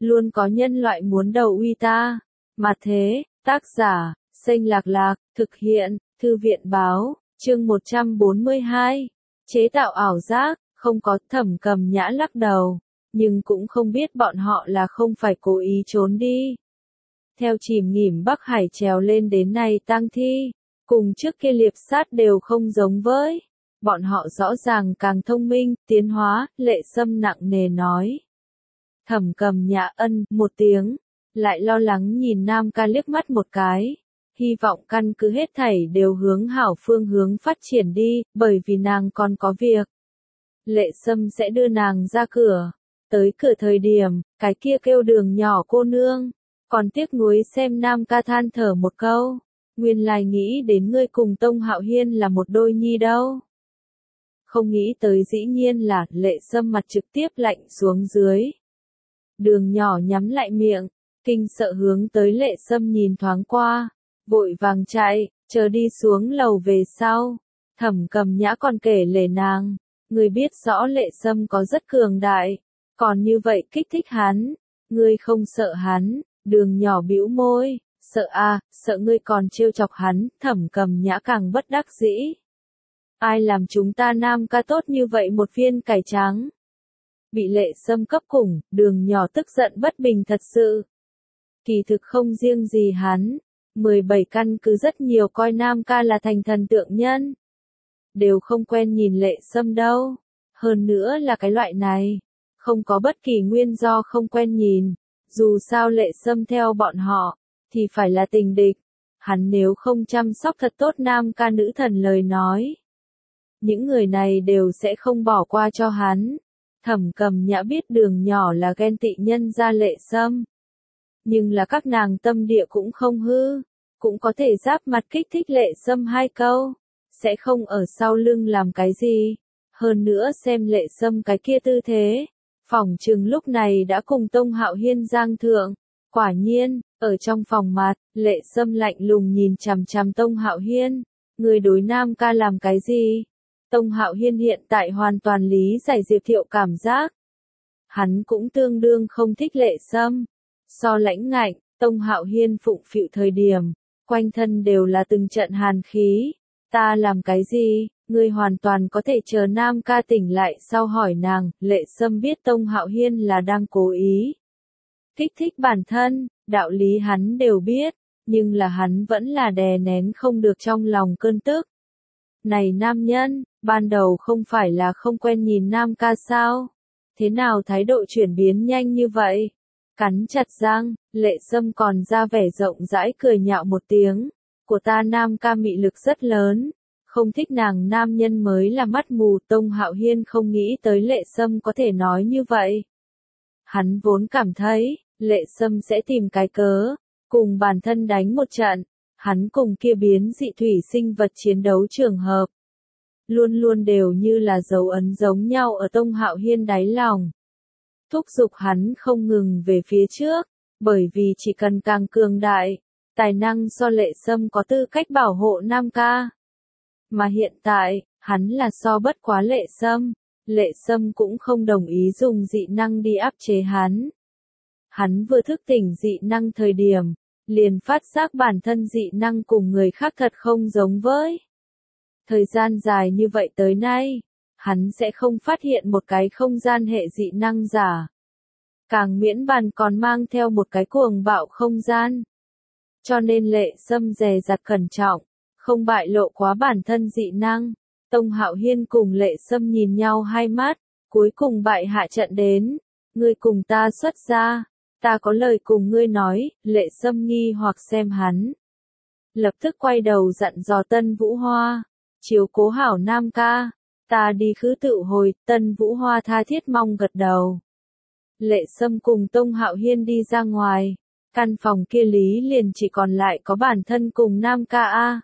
luôn có nhân loại muốn đầu uy ta. Mà thế, tác giả, Xanh Lạc Lạc, thực hiện, Thư viện báo, chương 142. Chế tạo ảo giác, không có. Thẩm Cầm Nhã lắc đầu, nhưng cũng không biết bọn họ là không phải cố ý trốn đi. Theo Chìm Nghỉm Bắc Hải trèo lên đến nay tang thi, cùng trước kia liệp sát đều không giống với. Bọn họ rõ ràng càng thông minh, tiến hóa. Lệ Sâm nặng nề nói. Thẩm Cầm Nhã ân một tiếng, lại lo lắng nhìn Nam Ca liếc mắt một cái. Hy vọng căn cứ hết thảy đều hướng hảo phương hướng phát triển đi, bởi vì nàng còn có việc. Lệ Sâm sẽ đưa nàng ra cửa. Tới cửa thời điểm, cái kia kêu Đường nhỏ cô nương. Còn tiếc nuối xem Nam Ca than thở một câu. Nguyên lai nghĩ đến ngươi cùng Tông Hạo Hiên là một đôi nhi đâu. Không nghĩ tới dĩ nhiên là. Lệ Sâm mặt trực tiếp lạnh xuống dưới. Đường nhỏ nhắm lại miệng, kinh sợ hướng tới Lệ Sâm nhìn thoáng qua, vội vàng chạy, chờ đi xuống lầu về sau. Thẩm Cầm Nhã còn kể lể nàng, ngươi biết rõ Lệ Sâm có rất cường đại, còn như vậy kích thích hắn, ngươi không sợ hắn. Đường nhỏ bĩu môi, sợ à, sợ ngươi còn trêu chọc hắn. Thẩm Cầm Nhã càng bất đắc dĩ. Ai làm chúng ta Nam Ca tốt như vậy một viên cải trắng? Bị Lệ Sâm cấp cùng, Đường nhỏ tức giận bất bình thật sự. Kỳ thực không riêng gì hắn, 17 căn cứ rất nhiều coi Nam Ca là thành thần tượng nhân. Đều không quen nhìn Lệ Sâm đâu. Hơn nữa là cái loại này, không có bất kỳ nguyên do không quen nhìn. Dù sao Lệ Sâm theo bọn họ, thì phải là tình địch. Hắn nếu không chăm sóc thật tốt Nam Ca nữ thần lời nói, những người này đều sẽ không bỏ qua cho hắn. Thẩm Cầm Nhã biết Đường nhỏ là ghen tị nhân ra Lệ Sâm. Nhưng là các nàng tâm địa cũng không hư, cũng có thể giáp mặt kích thích Lệ Sâm hai câu, sẽ không ở sau lưng làm cái gì. Hơn nữa xem Lệ Sâm cái kia tư thế, phỏng chừng lúc này đã cùng Tông Hạo Hiên giang thượng. Quả nhiên, ở trong phòng mặt, Lệ Sâm lạnh lùng nhìn chằm chằm Tông Hạo Hiên, người đối Nam Ca làm cái gì? Tông Hạo Hiên hiện tại hoàn toàn lý giải Diệp Thiệu cảm giác. Hắn cũng tương đương không thích Lệ Sâm. So lãnh ngạnh, Tông Hạo Hiên phụng phịu thời điểm, quanh thân đều là từng trận hàn khí. Ta làm cái gì? Ngươi hoàn toàn có thể chờ Nam Ca tỉnh lại sau hỏi nàng. Lệ Sâm biết Tông Hạo Hiên là đang cố ý kích thích bản thân, đạo lý hắn đều biết, nhưng là hắn vẫn là đè nén không được trong lòng cơn tức. Này nam nhân, ban đầu không phải là không quen nhìn Nam Ca sao? Thế nào thái độ chuyển biến nhanh như vậy? Cắn chặt răng, Lệ Sâm còn ra vẻ rộng rãi cười nhạo một tiếng. Của ta Nam Ca mị lực rất lớn, không thích nàng nam nhân mới là mắt mù. Tông Hạo Hiên không nghĩ tới Lệ Sâm có thể nói như vậy. Hắn vốn cảm thấy, Lệ Sâm sẽ tìm cái cớ, cùng bản thân đánh một trận. Hắn cùng kia biến dị thủy sinh vật chiến đấu trường hợp, luôn luôn đều như là dấu ấn giống nhau ở Tông Hạo Hiên đáy lòng. Thúc giục hắn không ngừng về phía trước, bởi vì chỉ cần càng cường đại, tài năng so Lệ Sâm có tư cách bảo hộ Nam Ca. Mà hiện tại, hắn là so bất quá Lệ Sâm. Lệ Sâm cũng không đồng ý dùng dị năng đi áp chế hắn. Hắn vừa thức tỉnh dị năng thời điểm, liền phát giác bản thân dị năng cùng người khác thật không giống với. Thời gian dài như vậy tới nay, hắn sẽ không phát hiện một cái không gian hệ dị năng giả. Càng miễn bàn còn mang theo một cái cuồng bạo không gian. Cho nên Lệ Sâm dè dặt cẩn trọng, không bại lộ quá bản thân dị năng. Tông Hạo Hiên cùng Lệ Sâm nhìn nhau hai mắt, cuối cùng bại hạ trận đến. Ngươi cùng ta xuất ra, ta có lời cùng ngươi nói. Lệ Sâm nghi hoặc xem hắn, lập tức quay đầu dặn dò Tân Vũ Hoa, chiếu cố hảo Nam Ca, ta đi khứ tự hồi. Tân Vũ Hoa tha thiết mong gật đầu. Lệ Sâm cùng Tông Hạo Hiên đi ra ngoài, căn phòng kia lý liền chỉ còn lại có bản thân cùng Nam Ca a.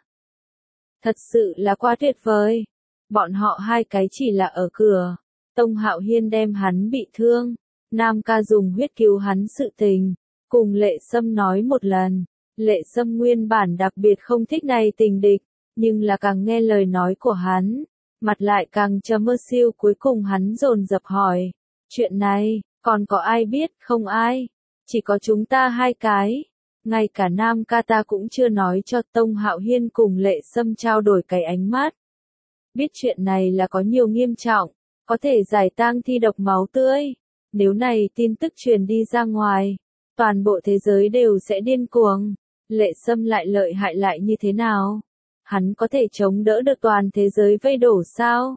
Thật sự là quá tuyệt vời. Bọn họ hai cái chỉ là ở cửa, Tông Hạo Hiên đem hắn bị thương, Nam Ca dùng huyết cứu hắn sự tình, cùng Lệ Sâm nói một lần. Lệ Sâm nguyên bản đặc biệt không thích này tình địch, nhưng là càng nghe lời nói của hắn, mặt lại càng trầm mơ siêu. Cuối cùng hắn dồn dập hỏi, chuyện này, còn có ai biết? Không ai. Chỉ có chúng ta hai cái. Ngay cả Nam ca ta cũng chưa nói cho. Tông Hạo Hiên cùng Lệ Sâm trao đổi cái ánh mắt. Biết chuyện này là có nhiều nghiêm trọng, có thể giải tang thi độc máu tươi. Nếu này tin tức truyền đi ra ngoài, toàn bộ thế giới đều sẽ điên cuồng. Lệ Sâm lại lợi hại lại như thế nào? Hắn có thể chống đỡ được toàn thế giới vây đổ sao?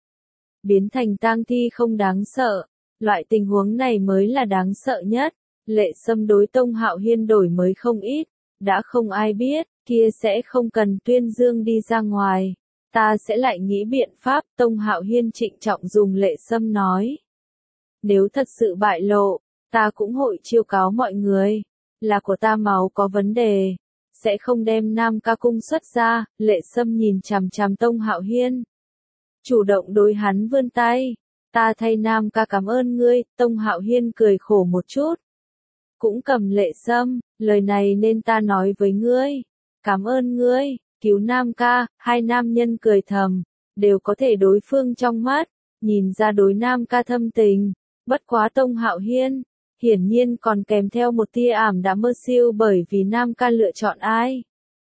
Biến thành tang thi không đáng sợ, loại tình huống này mới là đáng sợ nhất. Lệ Sâm đối Tông Hạo Hiên đổi mới không ít, đã không ai biết, kia sẽ không cần tuyên dương đi ra ngoài. Ta sẽ lại nghĩ biện pháp. Tông Hạo Hiên trịnh trọng dùng Lệ Sâm nói. Nếu thật sự bại lộ, ta cũng hội chiêu cáo mọi người. Là của ta máu có vấn đề, sẽ không đem Nam ca cung xuất ra. Lệ Sâm nhìn chằm chằm Tông Hạo Hiên, chủ động đối hắn vươn tay. Ta thay Nam ca cảm ơn ngươi. Tông Hạo Hiên cười khổ một chút, cũng cầm Lệ Sâm, lời này nên ta nói với ngươi. Cảm ơn ngươi, cứu Nam ca. Hai nam nhân cười thầm, đều có thể đối phương trong mắt, nhìn ra đối Nam ca thâm tình. Bất quá Tông Hạo Hiên, hiển nhiên còn kèm theo một tia ảm đạm mơ siêu bởi vì Nam ca lựa chọn ai.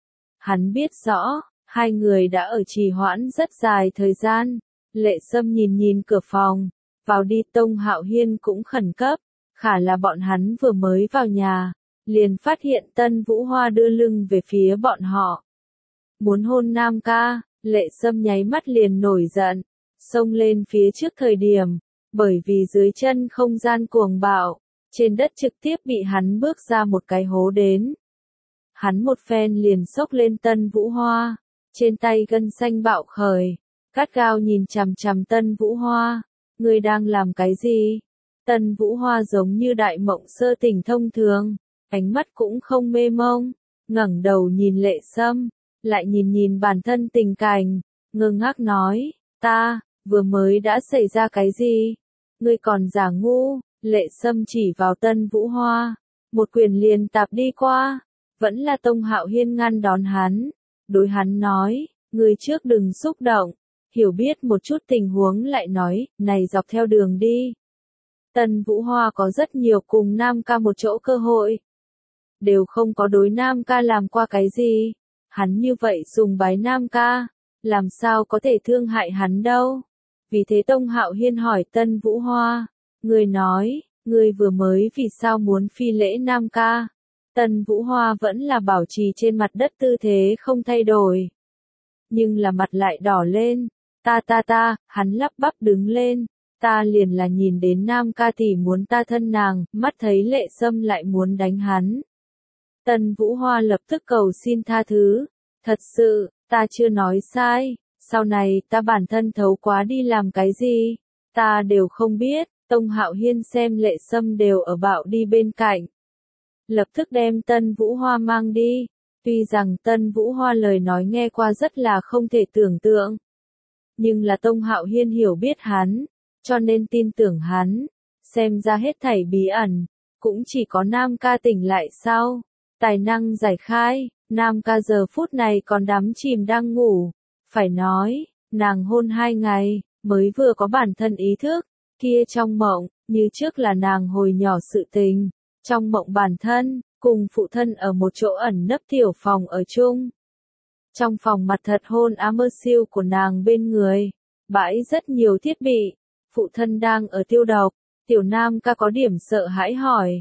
Hắn biết rõ, hai người đã ở trì hoãn rất dài thời gian. Lệ Sâm nhìn nhìn cửa phòng, vào đi. Tông Hạo Hiên cũng khẩn cấp, khả là bọn hắn vừa mới vào nhà, liền phát hiện Tân Vũ Hoa đưa lưng về phía bọn họ. Muốn hôn Nam ca. Lệ Sâm nháy mắt liền nổi giận, xông lên phía trước thời điểm, bởi vì dưới chân không gian cuồng bạo, trên đất trực tiếp bị hắn bước ra một cái hố đến. Hắn một phen liền xốc lên Tân Vũ Hoa, trên tay gân xanh bạo khởi, gắt gao nhìn chằm chằm Tân Vũ Hoa. Ngươi đang làm cái gì? Tân Vũ Hoa giống như đại mộng sơ tỉnh thông thường, ánh mắt cũng không mê mông, ngẩng đầu nhìn Lệ Sâm, lại nhìn nhìn bản thân tình cảnh, ngơ ngác nói, ta, vừa mới đã xảy ra cái gì? Ngươi còn giả ngu. Lệ Sâm chỉ vào Tân Vũ Hoa, một quyền liền tạp đi qua. Vẫn là Tông Hạo Hiên ngăn đón hắn, đối hắn nói, ngươi trước đừng xúc động, hiểu biết một chút tình huống lại nói, này dọc theo đường đi. Tân Vũ Hoa có rất nhiều cùng Nam ca một chỗ cơ hội, đều không có đối Nam ca làm qua cái gì. Hắn như vậy sùng bái Nam ca, làm sao có thể thương hại hắn đâu. Vì thế Tông Hạo Hiên hỏi Tân Vũ Hoa, ngươi nói, ngươi vừa mới vì sao muốn phi lễ Nam ca? Tân Vũ Hoa vẫn là bảo trì trên mặt đất tư thế không thay đổi, nhưng là mặt lại đỏ lên. Ta, hắn lắp bắp đứng lên. Ta liền là nhìn đến Nam ca tỷ muốn ta thân nàng, mắt thấy Lệ Sâm lại muốn đánh hắn. Tân Vũ Hoa lập tức cầu xin tha thứ. Thật sự, ta chưa nói sai, sau này ta bản thân thấu quá đi làm cái gì, ta đều không biết. Tông Hạo Hiên xem Lệ Sâm đều ở bạo đi bên cạnh, lập tức đem Tân Vũ Hoa mang đi. Tuy rằng Tân Vũ Hoa lời nói nghe qua rất là không thể tưởng tượng, nhưng là Tông Hạo Hiên hiểu biết hắn, cho nên tin tưởng hắn. Xem ra hết thảy bí ẩn, cũng chỉ có Nam ca tỉnh lại sau, tài năng giải khai. Nam ca giờ phút này còn đắm chìm đang ngủ. Phải nói, nàng hôn 2 ngày, mới vừa có bản thân ý thức, kia trong mộng, như trước là nàng hồi nhỏ sự tình. Trong mộng bản thân, cùng phụ thân ở một chỗ ẩn nấp tiểu phòng ở chung. Trong phòng mặt thật hôn á mơ siêu của nàng bên người, bãi rất nhiều thiết bị. Phụ thân đang ở tiêu độc, tiểu Nam ca có điểm sợ hãi hỏi,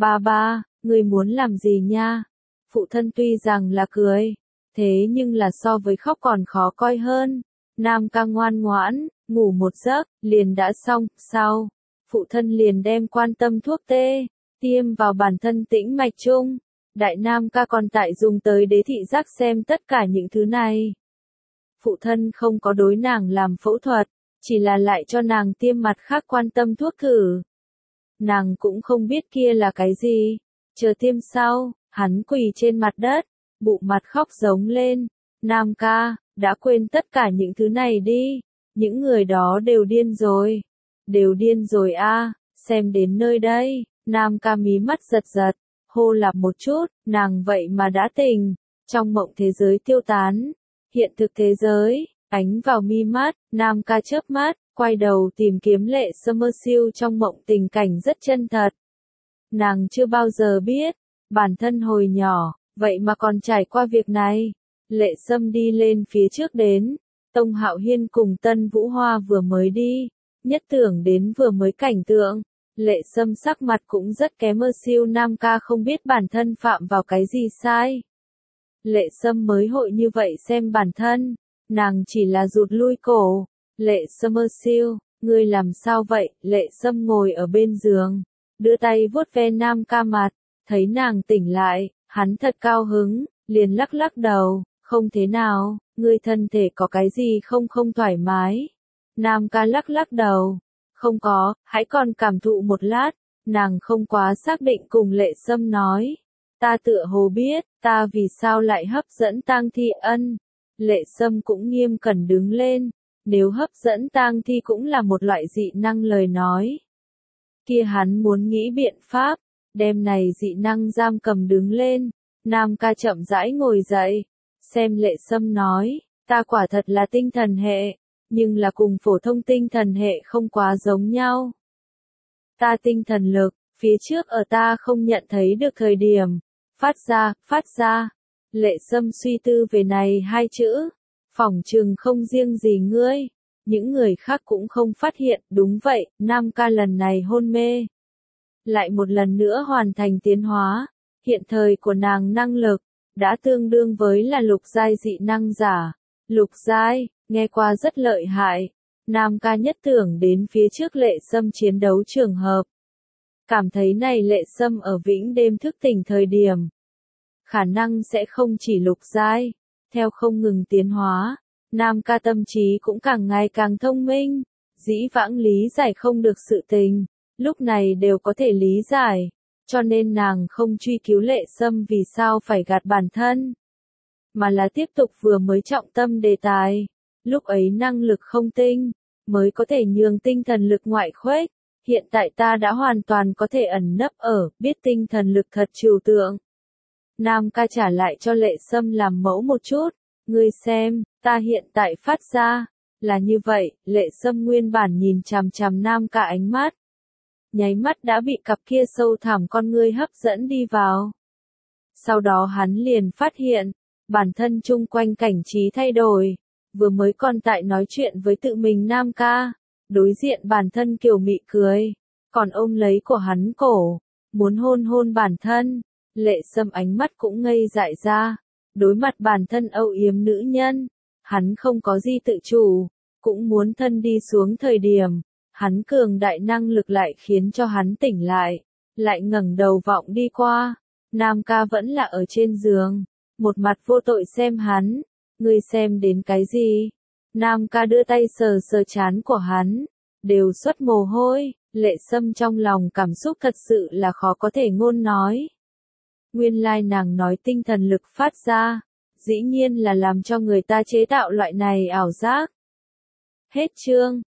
ba, người muốn làm gì nha? Phụ thân tuy rằng là cười, thế nhưng là so với khóc còn khó coi hơn. Nam ca ngoan ngoãn, ngủ một giấc, liền đã xong. Sau, phụ thân liền đem quan tâm thuốc tê, tiêm vào bản thân tĩnh mạch chung. Đại Nam ca còn tại dùng tới đế thị giác xem tất cả những thứ này. Phụ thân không có đối nàng làm phẫu thuật, chỉ là lại cho nàng tiêm mặt khác quan tâm thuốc thử. Nàng cũng không biết kia là cái gì. Chờ tiêm sau, hắn quỳ trên mặt đất, bụng mặt khóc giống lên. Nam ca, đã quên tất cả những thứ này đi. Những người đó đều điên rồi. Đều điên rồi a. Xem đến nơi đây, Nam ca mí mắt giật giật, hô lạp một chút, nàng vậy mà đã tỉnh. Trong mộng thế giới tiêu tán, hiện thực thế giới ánh vào mi mắt. Nam ca chớp mắt, quay đầu tìm kiếm Lệ Sâm mơ siêu trong mộng tình cảnh rất chân thật. Nàng chưa bao giờ biết, bản thân hồi nhỏ, vậy mà còn trải qua việc này. Lệ Sâm đi lên phía trước đến, Tông Hạo Hiên cùng Tân Vũ Hoa vừa mới đi, nhất tưởng đến vừa mới cảnh tượng. Lệ Sâm sắc mặt cũng rất kém, siêu nam ca không biết bản thân phạm vào cái gì sai. Lệ Sâm mới hội như vậy xem bản thân, nàng chỉ là rụt lui cổ. Lệ Sâm siêu, ngươi làm sao vậy? Lệ Sâm ngồi ở bên giường, đưa tay vuốt ve nam ca mặt, thấy nàng tỉnh lại, hắn thật cao hứng, liền lắc lắc đầu, không thế nào, ngươi thân thể có cái gì không thoải mái. Nam ca lắc lắc đầu, không có, hãy còn cảm thụ một lát. Nàng không quá xác định cùng Lệ Sâm nói, ta tựa hồ biết, ta vì sao lại hấp dẫn Tang Thi Ân. Lệ Sâm cũng nghiêm cẩn đứng lên, nếu hấp dẫn Tang Thi cũng là một loại dị năng lời nói, kia hắn muốn nghĩ biện pháp, đem này dị năng giam cầm đứng lên. Nam ca chậm rãi ngồi dậy, xem Lệ Sâm nói, ta quả thật là tinh thần hệ, nhưng là cùng phổ thông tinh thần hệ không quá giống nhau. Ta tinh thần lực, phía trước ở ta không nhận thấy được thời điểm, phát ra. Lệ Sâm suy tư về này hai chữ, phỏng chừng không riêng gì ngươi, những người khác cũng không phát hiện. Đúng vậy, Nam ca lần này hôn mê, lại một lần nữa hoàn thành tiến hóa. Hiện thời của nàng năng lực đã tương đương với là lục giai dị năng giả. Lục giai, nghe qua rất lợi hại. Nam ca nhất tưởng đến phía trước Lệ Sâm chiến đấu trường hợp, cảm thấy này Lệ Sâm ở Vĩnh Đêm thức tỉnh thời điểm, khả năng sẽ không chỉ lục giai. Theo không ngừng tiến hóa, Nam ca tâm trí cũng càng ngày càng thông minh, dĩ vãng lý giải không được sự tình, lúc này đều có thể lý giải, cho nên nàng không truy cứu Lệ Sâm vì sao phải gạt bản thân, mà là tiếp tục vừa mới trọng tâm đề tài. Lúc ấy năng lực không tinh, mới có thể nhường tinh thần lực ngoại khuếch, hiện tại ta đã hoàn toàn có thể ẩn nấp ở, biết tinh thần lực thật trừu tượng. Nam ca trả lại cho Lệ Sâm làm mẫu một chút, ngươi xem, ta hiện tại phát ra, là như vậy. Lệ Sâm nguyên bản nhìn chằm chằm Nam ca ánh mắt, nháy mắt đã bị cặp kia sâu thẳm con ngươi hấp dẫn đi vào. Sau đó hắn liền phát hiện, bản thân chung quanh cảnh trí thay đổi, vừa mới còn tại nói chuyện với tự mình Nam ca, đối diện bản thân kiều mị cười, còn ôm lấy của hắn cổ, muốn hôn hôn bản thân. Lệ Sâm ánh mắt cũng ngây dại ra, đối mặt bản thân âu yếm nữ nhân, hắn không có gì tự chủ, cũng muốn thân đi xuống thời điểm, hắn cường đại năng lực lại khiến cho hắn tỉnh lại ngẩng đầu vọng đi qua, Nam ca vẫn là ở trên giường, một mặt vô tội xem hắn, ngươi xem đến cái gì? Nam ca đưa tay sờ sờ trán của hắn, đều xuất mồ hôi. Lệ Sâm trong lòng cảm xúc thật sự là khó có thể ngôn nói. Nguyên lai nàng nói tinh thần lực phát ra, dĩ nhiên là làm cho người ta chế tạo loại này ảo giác. Hết chương.